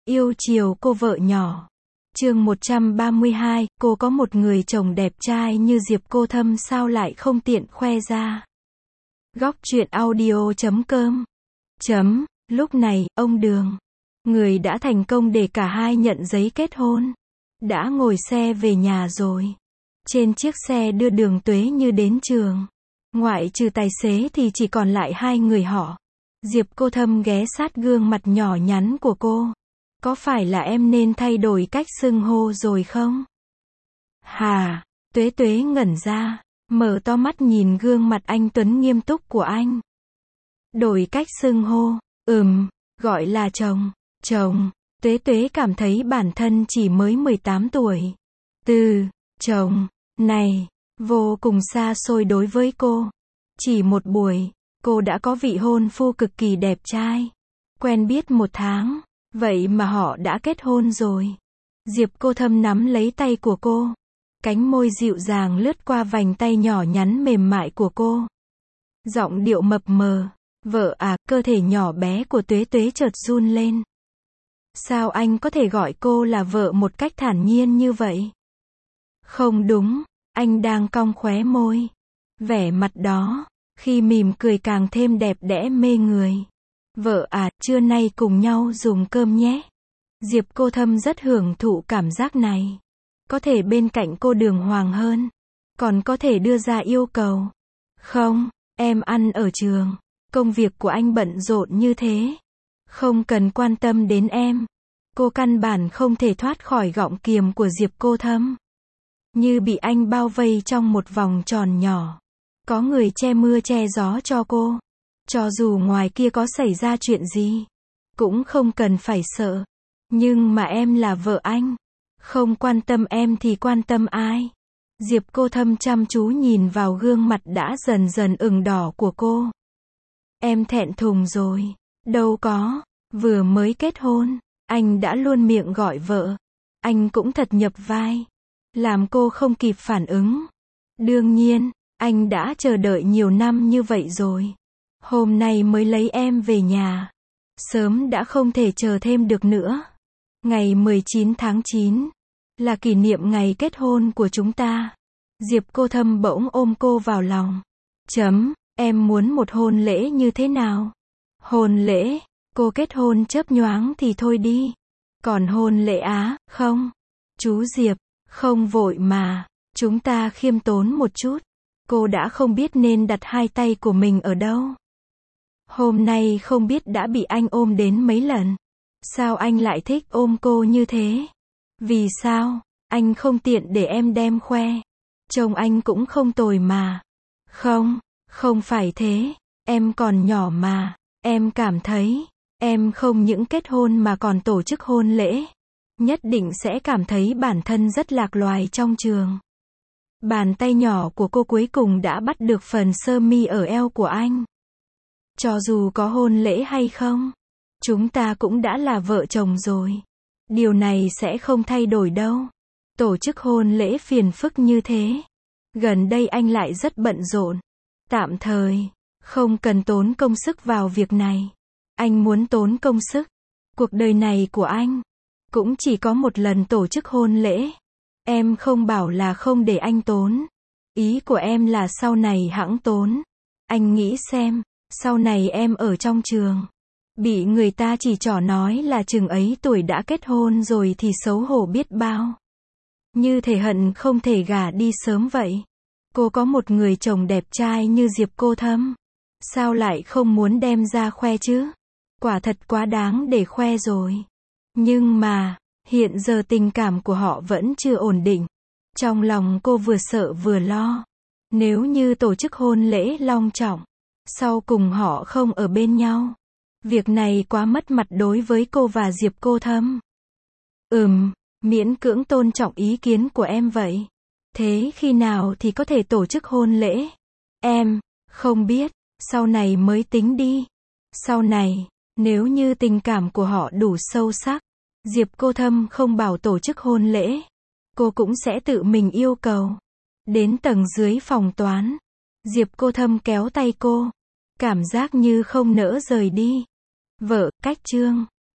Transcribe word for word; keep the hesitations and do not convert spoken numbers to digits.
Yêu chiều cô vợ nhỏ. Chương một trăm ba mươi hai, cô có một người chồng đẹp trai như Diệp Cô Thâm sao lại không tiện khoe ra. Góc truyện audio chấm com. Chấm, lúc này, ông Đường, người đã thành công để cả hai nhận giấy kết hôn, đã ngồi xe về nhà rồi. Trên chiếc xe đưa Đường Tuế Như đến trường, ngoại trừ tài xế thì chỉ còn lại hai người họ. Diệp Cô Thâm ghé sát gương mặt nhỏ nhắn của cô. Có phải là em nên thay đổi cách xưng hô rồi không? Hà, Tuế Tuế ngẩn ra, mở to mắt nhìn gương mặt anh Tuấn nghiêm túc của anh. Đổi cách xưng hô, ừm, gọi là chồng, chồng. Tuế Tuế cảm thấy bản thân chỉ mới mười tám tuổi. Từ, chồng, này, vô cùng xa xôi đối với cô. Chỉ một buổi, cô đã có vị hôn phu cực kỳ đẹp trai. Quen biết một tháng. Vậy mà họ đã kết hôn rồi. Diệp Cô Thâm nắm lấy tay của cô. Cánh môi dịu dàng lướt qua vành tay nhỏ nhắn mềm mại của cô. Giọng điệu mập mờ. Vợ à, cơ thể nhỏ bé của Tuế Tuế chợt run lên. Sao anh có thể gọi cô là vợ một cách thản nhiên như vậy? Không đúng, anh đang cong khóe môi. Vẻ mặt đó, khi mỉm cười càng thêm đẹp đẽ mê người. Vợ à, trưa nay cùng nhau dùng cơm nhé. Diệp Cô Thâm rất hưởng thụ cảm giác này. Có thể bên cạnh cô đường hoàng hơn. Còn có thể đưa ra yêu cầu. Không, em ăn ở trường. Công việc của anh bận rộn như thế. Không cần quan tâm đến em. Cô căn bản không thể thoát khỏi gọng kiềm của Diệp Cô Thâm. Như bị anh bao vây trong một vòng tròn nhỏ. Có người che mưa che gió cho cô. Cho dù ngoài kia có xảy ra chuyện gì, cũng không cần phải sợ. Nhưng mà em là vợ anh. Không quan tâm em thì quan tâm ai? Diệp Cô Thâm chăm chú nhìn vào gương mặt đã dần dần ửng đỏ của cô. Em thẹn thùng rồi. Đâu có, vừa mới kết hôn, anh đã luôn miệng gọi vợ. Anh cũng thật nhập vai. Làm cô không kịp phản ứng. Đương nhiên, anh đã chờ đợi nhiều năm như vậy rồi. Hôm nay mới lấy em về nhà. Sớm đã không thể chờ thêm được nữa. Ngày mười chín tháng chín là kỷ niệm ngày kết hôn của chúng ta. Diệp Cô Thâm bỗng ôm cô vào lòng. Chấm, em muốn một hôn lễ như thế nào? Hôn lễ, cô kết hôn chớp nhoáng thì thôi đi. Còn hôn lễ á, không. Chú Diệp, không vội mà. Chúng ta khiêm tốn một chút. Cô đã không biết nên đặt hai tay của mình ở đâu. Hôm nay không biết đã bị anh ôm đến mấy lần. Sao anh lại thích ôm cô như thế? Vì sao? Anh không tiện để em đem khoe. Chồng anh cũng không tồi mà. Không, không phải thế. Em còn nhỏ mà. Em cảm thấy, em không những kết hôn mà còn tổ chức hôn lễ. Nhất định sẽ cảm thấy bản thân rất lạc loài trong trường. Bàn tay nhỏ của cô cuối cùng đã bắt được phần sơ mi ở eo của anh. Cho dù có hôn lễ hay không, chúng ta cũng đã là vợ chồng rồi. Điều này sẽ không thay đổi đâu. Tổ chức hôn lễ phiền phức như thế. Gần đây anh lại rất bận rộn. Tạm thời, không cần tốn công sức vào việc này. Anh muốn tốn công sức. Cuộc đời này của anh, cũng chỉ có một lần tổ chức hôn lễ. Em không bảo là không để anh tốn. Ý của em là sau này hẵng tốn. Anh nghĩ xem. Sau này em ở trong trường, bị người ta chỉ trỏ nói là chừng ấy tuổi đã kết hôn rồi thì xấu hổ biết bao. Như thể hận không thể gả đi sớm vậy. Cô có một người chồng đẹp trai như Diệp Cô Thâm. Sao lại không muốn đem ra khoe chứ? Quả thật quá đáng để khoe rồi. Nhưng mà, hiện giờ tình cảm của họ vẫn chưa ổn định. Trong lòng cô vừa sợ vừa lo. Nếu như tổ chức hôn lễ long trọng, sau cùng họ không ở bên nhau. Việc này quá mất mặt đối với cô và Diệp Cô Thâm. Ừm, miễn cưỡng tôn trọng ý kiến của em vậy. Thế khi nào thì có thể tổ chức hôn lễ? Em, không biết, sau này mới tính đi. Sau này, nếu như tình cảm của họ đủ sâu sắc, Diệp Cô Thâm không bảo tổ chức hôn lễ. Cô cũng sẽ tự mình yêu cầu. Đến tầng dưới phòng toán, Diệp Cô Thâm kéo tay cô. Cảm giác như không nỡ rời đi. Vợ, cách chương.